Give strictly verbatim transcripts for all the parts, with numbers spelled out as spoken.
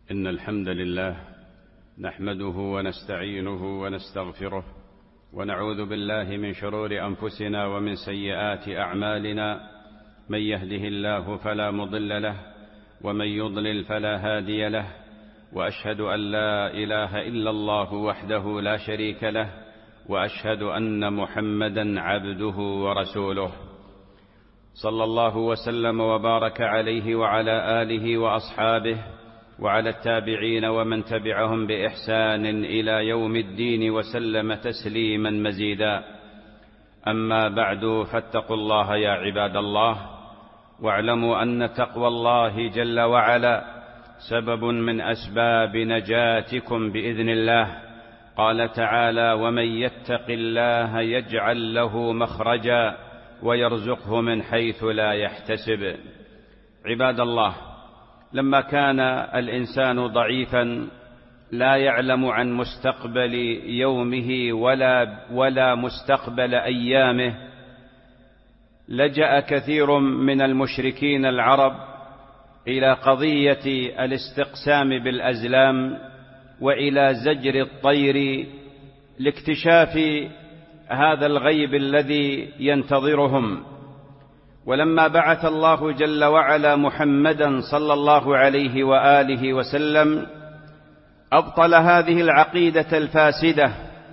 إن الحمد لله نحمده ونستعينه ونستغفره ونعوذ بالله من شرور أنفسنا ومن سيئات أعمالنا. من يهده الله فلا مضل له ومن يضلل فلا هادي له، وأشهد أن لا إله إلا الله وحده لا شريك له، وأشهد أن محمدا عبده ورسوله، صلى الله وسلم وبارك عليه وعلى آله وأصحابه وعلى التابعين ومن تبعهم بإحسان إلى يوم الدين وسلم تسليما مزيدا. أما بعد، فاتقوا الله يا عباد الله، واعلموا أن تقوى الله جل وعلا سبب من أسباب نجاتكم بإذن الله. قال تعالى: ومن يتق الله يجعل له مخرجا ويرزقه من حيث لا يحتسب. عباد الله، لما كان الإنسان ضعيفا لا يعلم عن مستقبل يومه ولا, ولا مستقبل أيامه، لجأ كثير من المشركين العرب إلى قضية الاستقسام بالأزلام وإلى زجر الطير لاكتشاف هذا الغيب الذي ينتظرهم. ولما بعث الله جل وعلا محمدا صلى الله عليه وآله وسلم أبطل هذه العقيدة الفاسدة،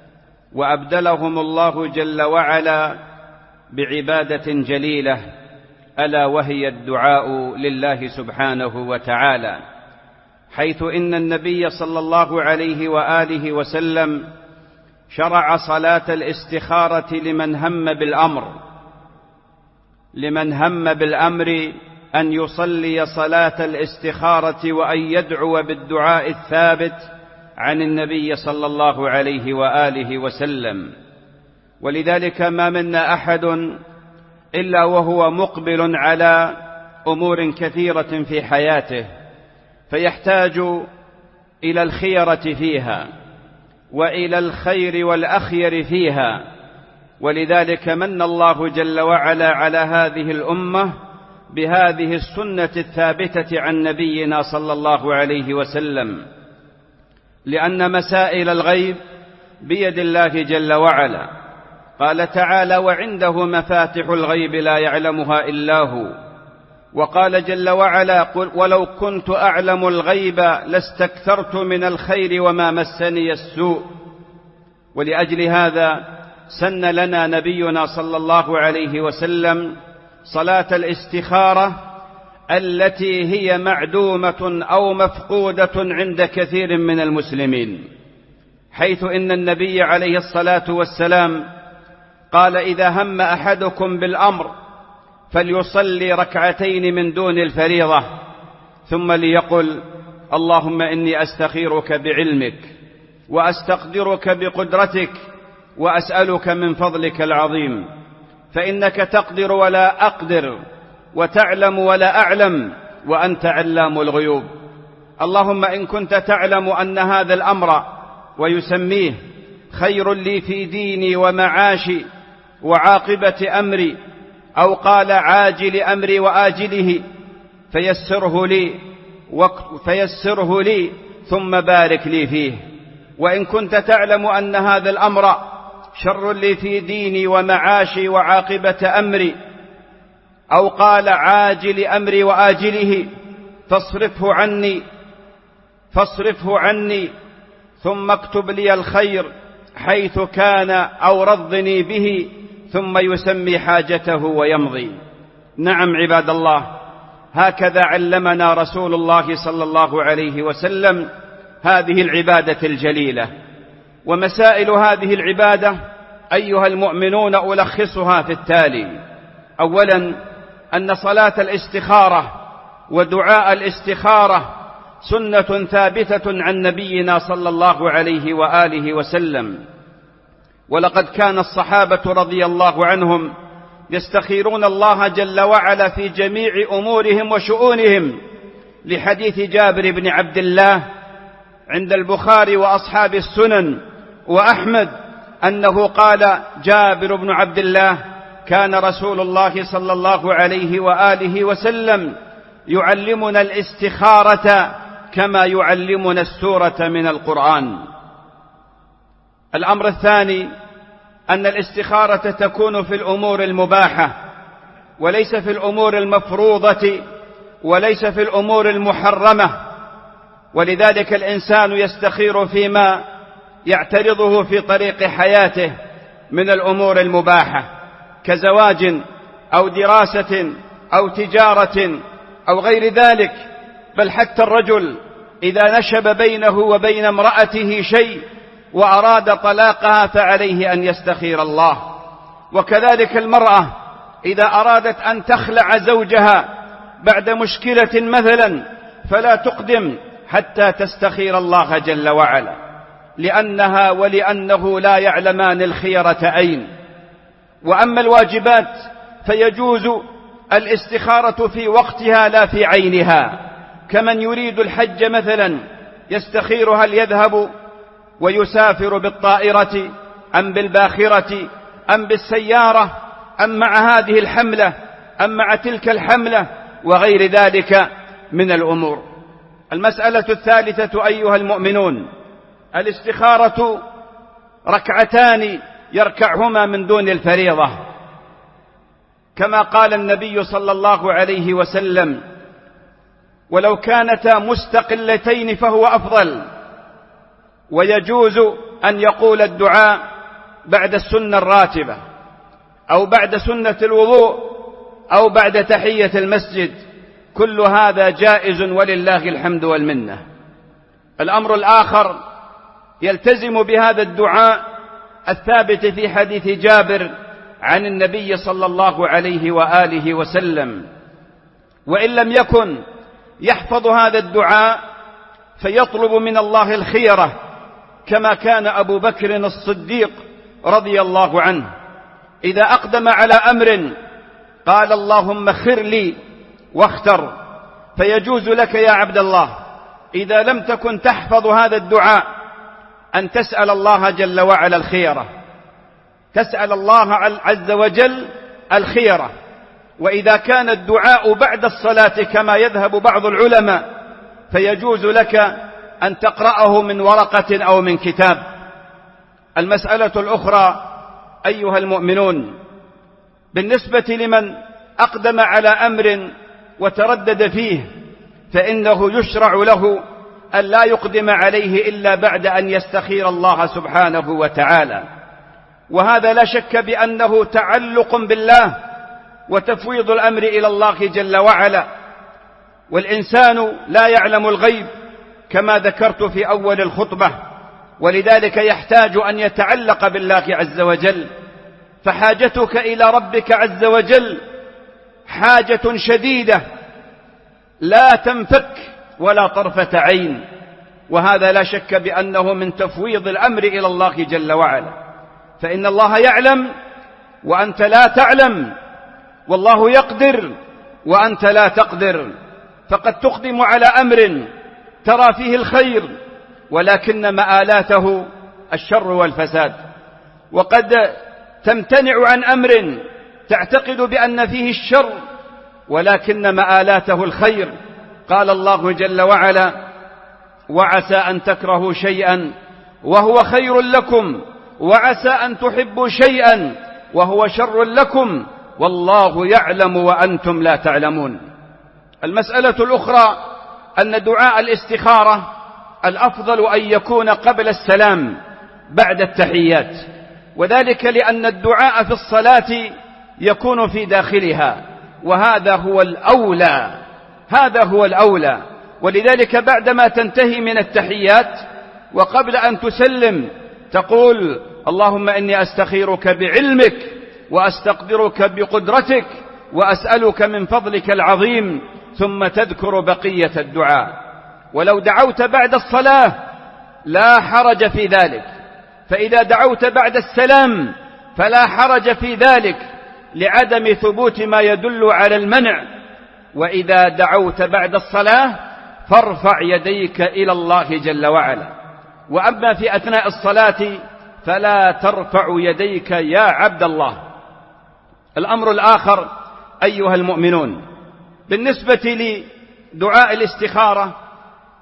وأبدلهم الله جل وعلا بعبادة جليلة، ألا وهي الدعاء لله سبحانه وتعالى، حيث إن النبي صلى الله عليه وآله وسلم شرع صلاة الاستخارة لمن هم بالأمر لمن هم بالأمر أن يصلي صلاة الاستخارة وأن يدعو بالدعاء الثابت عن النبي صلى الله عليه وآله وسلم. ولذلك ما منا أحد إلا وهو مقبل على أمور كثيرة في حياته، فيحتاج إلى الخيرة فيها وإلى الخير والأخير فيها. ولذلك من الله جل وعلا على هذه الأمة بهذه السنة الثابتة عن نبينا صلى الله عليه وسلم، لأن مسائل الغيب بيد الله جل وعلا. قال تعالى: وعنده مفاتح الغيب لا يعلمها إلا هو. وقال جل وعلا: قل ولو كنت أعلم الغيب لاستكثرت من الخير وما مسني السوء. ولأجل هذا سن لنا نبينا صلى الله عليه وسلم صلاة الاستخارة التي هي معدومة أو مفقودة عند كثير من المسلمين، حيث إن النبي عليه الصلاة والسلام قال: إذا هم أحدكم بالأمر فليصلي ركعتين من دون الفريضة، ثم ليقل: اللهم إني أستخيرك بعلمك وأستقدرك بقدرتك وأسألك من فضلك العظيم، فإنك تقدر ولا أقدر وتعلم ولا أعلم وأنت علام الغيوب. اللهم إن كنت تعلم أن هذا الأمر ويسميه خير لي في ديني ومعاشي وعاقبة أمري، أو قال عاجل أمري وآجله، فيسره لي فيسره لي ثم بارك لي فيه. وإن كنت تعلم أن هذا الأمر شر لي في ديني ومعاشي وعاقبة أمري، أو قال عاجل أمري وآجله، فاصرفه عني فاصرفه عني ثم اكتب لي الخير حيث كان أو رضني به، ثم يسمي حاجته ويمضي. نعم عباد الله، هكذا علمنا رسول الله صلى الله عليه وسلم هذه العبادة الجليلة. ومسائل هذه العبادة أيها المؤمنون ألخصها في التالي: أولا، أن صلاة الاستخارة ودعاء الاستخارة سنة ثابتة عن نبينا صلى الله عليه وآله وسلم، ولقد كان الصحابة رضي الله عنهم يستخيرون الله جل وعلا في جميع أمورهم وشؤونهم، لحديث جابر بن عبد الله عند البخاري وأصحاب السنن وأحمد أنه قال جابر بن عبد الله: كان رسول الله صلى الله عليه وآله وسلم يعلمنا الاستخارة كما يعلمنا السورة من القرآن. الأمر الثاني أن الاستخارة تكون في الأمور المباحة وليس في الأمور المفروضة وليس في الأمور المحرمة، ولذلك الإنسان يستخير فيما يعترضه في طريق حياته من الأمور المباحة كزواج أو دراسة أو تجارة أو غير ذلك، بل حتى الرجل إذا نشب بينه وبين امرأته شيء وأراد طلاقها فعليه أن يستخير الله. وكذلك المرأة إذا أرادت أن تخلع زوجها بعد مشكلة مثلا فلا تقدم حتى تستخير الله جل وعلا، لأنها ولأنه لا يعلمان الخيرة أين. وأما الواجبات فيجوز الاستخارة في وقتها لا في عينها، كمن يريد الحج مثلا يستخير هل يذهب ويسافر بالطائرة أم بالباخرة أم بالسيارة أم مع هذه الحملة أم مع تلك الحملة وغير ذلك من الأمور. المسألة الثالثة أيها المؤمنون، الاستخارة ركعتان يركعهما من دون الفريضة، كما قال النبي صلى الله عليه وسلم: ولو كانتا مستقلتين فهو أفضل. ويجوز أن يقول الدعاء بعد السنة الراتبة أو بعد سنة الوضوء أو بعد تحية المسجد، كل هذا جائز ولله الحمد والمنة. الأمر الآخر يلتزم بهذا الدعاء الثابت في حديث جابر عن النبي صلى الله عليه وآله وسلم، وإن لم يكن يحفظ هذا الدعاء فيطلب من الله الخيرة، كما كان أبو بكر الصديق رضي الله عنه إذا أقدم على أمر قال: اللهم خر لي واختر. فيجوز لك يا عبد الله إذا لم تكن تحفظ هذا الدعاء أن تسأل الله جل وعلا الخيرة، تسأل الله عز وجل الخيرة. وإذا كان الدعاء بعد الصلاة كما يذهب بعض العلماء فيجوز لك أن تقرأه من ورقة أو من كتاب. المسألة الأخرى أيها المؤمنون، بالنسبة لمن أقدم على أمر وتردد فيه فإنه يشرع له أن لا يقدم عليه إلا بعد أن يستخير الله سبحانه وتعالى، وهذا لا شك بأنه تعلق بالله وتفويض الأمر إلى الله جل وعلا، والإنسان لا يعلم الغيب كما ذكرت في أول الخطبة، ولذلك يحتاج أن يتعلق بالله عز وجل. فحاجتك إلى ربك عز وجل حاجة شديدة لا تنفك ولا طرفة عين، وهذا لا شك بأنه من تفويض الأمر إلى الله جل وعلا، فإن الله يعلم وأنت لا تعلم، والله يقدر وأنت لا تقدر، فقد تقدم على أمر ترى فيه الخير ولكن مآلاته الشر والفساد، وقد تمتنع عن أمر تعتقد بأن فيه الشر ولكن مآلاته الخير. قال الله جل وعلا: وعسى أن تكرهوا شيئا وهو خير لكم وعسى أن تحبوا شيئا وهو شر لكم والله يعلم وأنتم لا تعلمون. المسألة الأخرى أن دعاء الاستخارة الأفضل أن يكون قبل السلام بعد التحيات، وذلك لأن الدعاء في الصلاة يكون في داخلها، وهذا هو الأولى، هذا هو الأولى. ولذلك بعدما تنتهي من التحيات وقبل أن تسلم تقول: اللهم إني أستخيرك بعلمك وأستقدرك بقدرتك وأسألك من فضلك العظيم، ثم تذكر بقية الدعاء. ولو دعوت بعد الصلاة لا حرج في ذلك، فإذا دعوت بعد السلام فلا حرج في ذلك لعدم ثبوت ما يدل على المنع. وإذا دعوت بعد الصلاة فارفع يديك إلى الله جل وعلا، وأما في أثناء الصلاة فلا ترفع يديك يا عبد الله. الأمر الآخر أيها المؤمنون بالنسبة لدعاء الاستخارة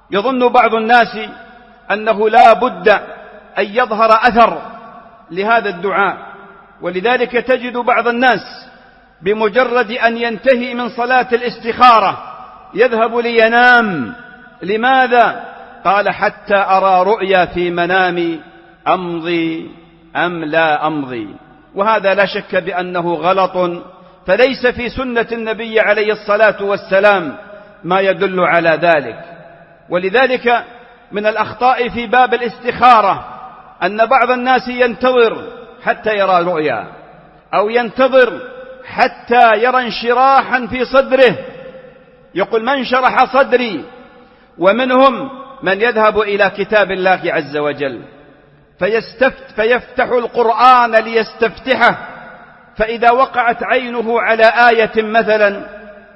يظن بعض الناس أنه لا بد أن يظهر أثر لهذا الدعاء، ولذلك تجد بعض الناس بمجرد أن ينتهي من صلاة الاستخارة يذهب لينام. لماذا؟ قال حتى أرى رؤيا في منامي أمضي أم لا أمضي. وهذا لا شك بأنه غلط، فليس في سنة النبي عليه الصلاة والسلام ما يدل على ذلك. ولذلك من الأخطاء في باب الاستخارة أن بعض الناس ينتظر حتى يرى رؤيا، أو ينتظر حتى يرى انشراحا في صدره، يقول من شرح صدري. ومنهم من يذهب إلى كتاب الله عز وجل فيستفت فيفتح القرآن ليستفتحه، فإذا وقعت عينه على آية مثلا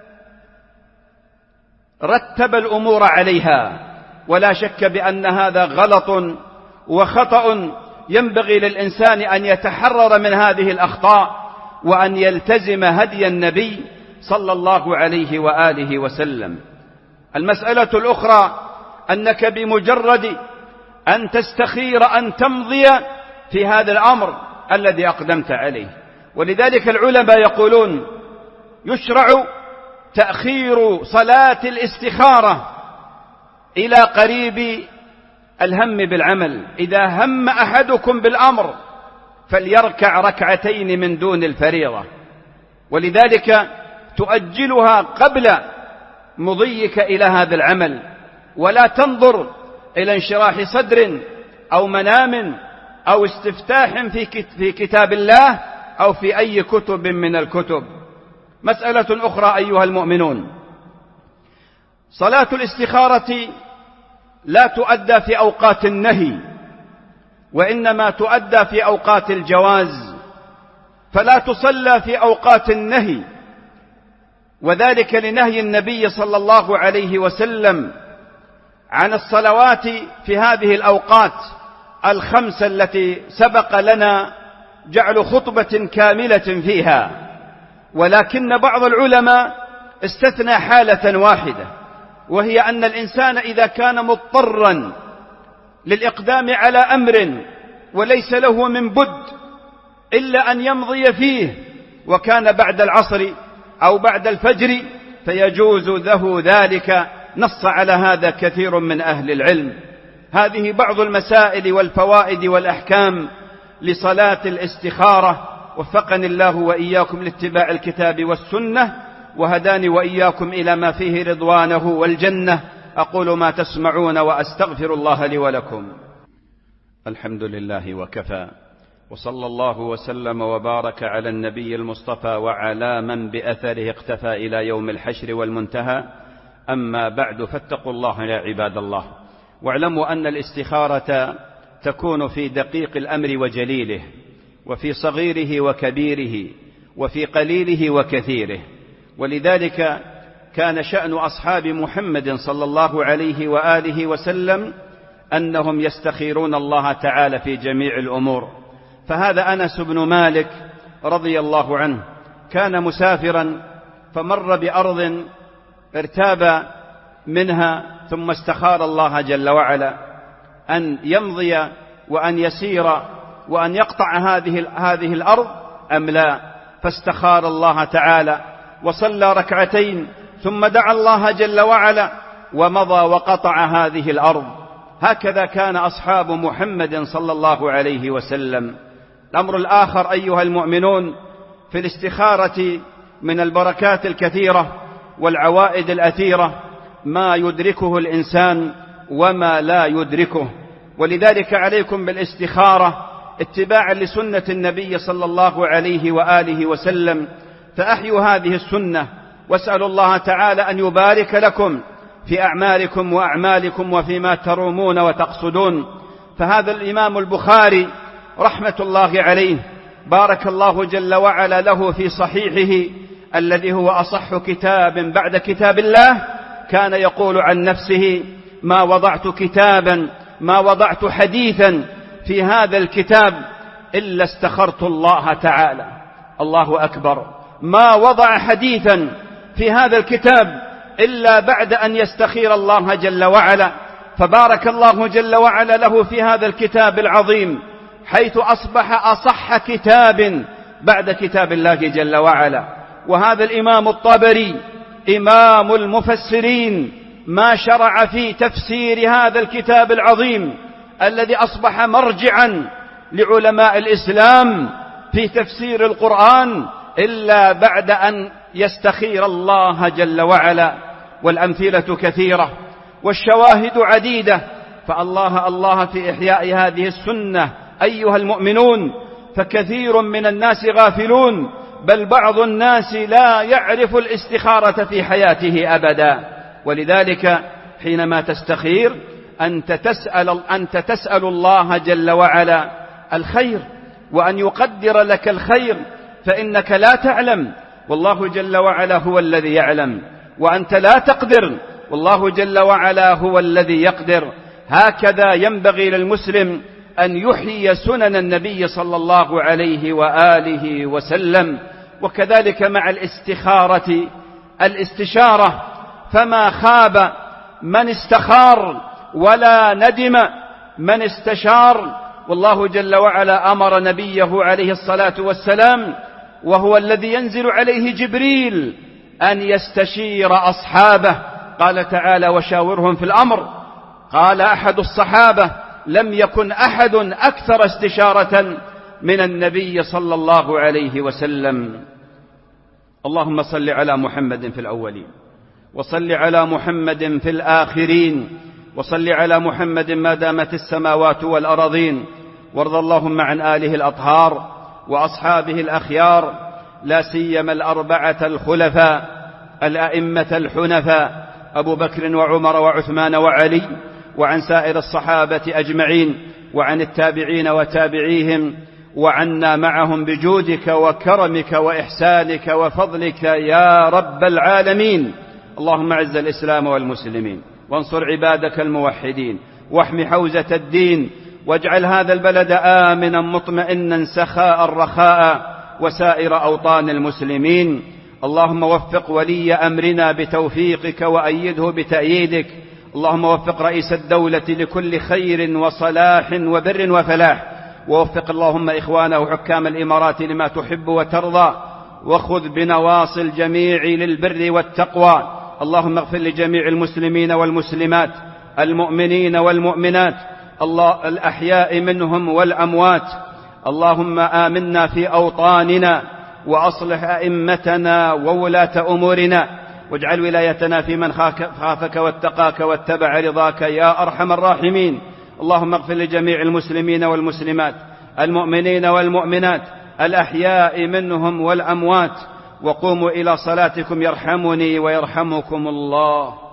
رتب الأمور عليها. ولا شك بأن هذا غلط وخطأ، ينبغي للإنسان أن يتحرر من هذه الأخطاء وأن يلتزم هدي النبي صلى الله عليه وآله وسلم. المسألة الأخرى أنك بمجرد أن تستخير أن تمضي في هذا الأمر الذي أقدمت عليه. ولذلك العلماء يقولون يشرع تأخير صلاة الاستخارة إلى قريب الهم بالعمل. إذا هم أحدكم بالأمر فليركع ركعتين من دون الفريضة، ولذلك تؤجلها قبل مضيك إلى هذا العمل، ولا تنظر إلى انشراح صدر أو منام أو استفتاح في كتاب الله أو في أي كتب من الكتب. مسألة أخرى أيها المؤمنون، صلاة الاستخارة لا تؤدى في أوقات النهي، وإنما تؤدى في أوقات الجواز، فلا تصلى في أوقات النهي، وذلك لنهي النبي صلى الله عليه وسلم عن الصلوات في هذه الأوقات الخمسة التي سبق لنا جعل خطبة كاملة فيها. ولكن بعض العلماء استثنى حالة واحدة، وهي أن الإنسان إذا كان مضطرا للإقدام على أمر وليس له من بد إلا أن يمضي فيه، وكان بعد العصر أو بعد الفجر، فيجوز له ذلك. نص على هذا كثير من أهل العلم. هذه بعض المسائل والفوائد والأحكام لصلاة الاستخارة. وفقني الله وإياكم لاتباع الكتاب والسنة، وهداني وإياكم إلى ما فيه رضوانه والجنة. أقول ما تسمعون وأستغفر الله لي ولكم. الحمد لله وكفى، وصلى الله وسلم وبارك على النبي المصطفى وعلى من بأثره اقتفى إلى يوم الحشر والمنتهى. أما بعد، فاتقوا الله يا عباد الله، واعلموا أن الاستخارة تكون في دقيق الأمر وجليله، وفي صغيره وكبيره، وفي قليله وكثيره. ولذلك كان شأن أصحاب محمد صلى الله عليه وآله وسلم أنهم يستخيرون الله تعالى في جميع الأمور. فهذا أنس بن مالك رضي الله عنه كان مسافرا فمر بأرض ارتاب منها، ثم استخار الله جل وعلا أن يمضي وأن يسير وأن يقطع هذه هذه الأرض أم لا، فاستخار الله تعالى وصلى ركعتين، ثم دعا الله جل وعلا ومضى وقطع هذه الأرض. هكذا كان أصحاب محمد صلى الله عليه وسلم. الأمر الآخر أيها المؤمنون في الاستخارة من البركات الكثيرة والعوائد الأثيرة ما يدركه الإنسان وما لا يدركه. ولذلك عليكم بالاستخارة اتباعا لسنة النبي صلى الله عليه وآله وسلم، فأحيوا هذه السنة، واسألوا الله تعالى أن يبارك لكم في أعمالكم وأعمالكم وفيما ترومون وتقصدون. فهذا الإمام البخاري رحمة الله عليه بارك الله جل وعلا له في صحيحه الذي هو أصح كتاب بعد كتاب الله، كان يقول عن نفسه: ما وضعت كتابا ما وضعت حديثا في هذا الكتاب إلا استخرت الله تعالى. الله أكبر. ما وضع حديثا في هذا الكتاب إلا بعد أن يستخير الله جل وعلا. فبارك الله جل وعلا له في هذا الكتاب العظيم، حيث أصبح أصح كتاب بعد كتاب الله جل وعلا. وهذا الإمام الطبري إمام المفسرين ما شرع في تفسير هذا الكتاب العظيم الذي أصبح مرجعا لعلماء الإسلام في تفسير القرآن إلا بعد أن يستخير الله جل وعلا. والأمثلة كثيرة والشواهد عديدة، فالله الله في إحياء هذه السنة أيها المؤمنون. فكثير من الناس غافلون، بل بعض الناس لا يعرف الاستخارة في حياته أبدا. ولذلك حينما تستخير أنت تسأل, أنت تسأل الله جل وعلا الخير، وأن يقدر لك الخير، فإنك لا تعلم والله جل وعلا هو الذي يعلم، وأنت لا تقدر والله جل وعلا هو الذي يقدر. هكذا ينبغي للمسلم أن يحيي سنن النبي صلى الله عليه وآله وسلم. وكذلك مع الاستخارة الاستشارة، فما خاب من استخار ولا ندم من استشار. والله جل وعلا أمر نبيه عليه الصلاة والسلام، وهو الذي ينزل عليه جبريل، أن يستشير أصحابه. قال تعالى: وشاورهم في الأمر. قال أحد الصحابة: لم يكن أحد أكثر استشارة من النبي صلى الله عليه وسلم. اللهم صل على محمد في الأولين، وصل على محمد في الآخرين، وصل على محمد ما دامت السماوات والأراضين. وارض اللهم عن آله الأطهار وأصحابه الأخيار، لا سيما الأربعة الخلفاء الأئمة الحنفاء أبو بكر وعمر وعثمان وعلي، وعن سائر الصحابة أجمعين، وعن التابعين وتابعيهم، وعنا معهم بجودك وكرمك وإحسانك وفضلك يا رب العالمين. اللهم أعز الإسلام والمسلمين، وانصر عبادك الموحدين، واحم حوزة الدين، واجعل هذا البلد آمنا مطمئنا سخاء رخاء، وسائر أوطان المسلمين. اللهم وفق ولي أمرنا بتوفيقك، وأيده بتأييدك. اللهم وفق رئيس الدولة لكل خير وصلاح وبر وفلاح، ووفق اللهم إخوانه حكام الإمارات لما تحب وترضى، وخذ بنواصي الجميع للبر والتقوى. اللهم اغفر لجميع المسلمين والمسلمات، المؤمنين والمؤمنات، الله الأحياء منهم والأموات. اللهم آمنا في أوطاننا، وأصلح أئمتنا وولاة أمورنا، واجعل ولايتنا في من خافك واتقاك واتبع رضاك يا أرحم الراحمين. اللهم اغفر لجميع المسلمين والمسلمات، المؤمنين والمؤمنات، الأحياء منهم والأموات. وقوموا إلى صلاتكم يرحمني ويرحمكم الله.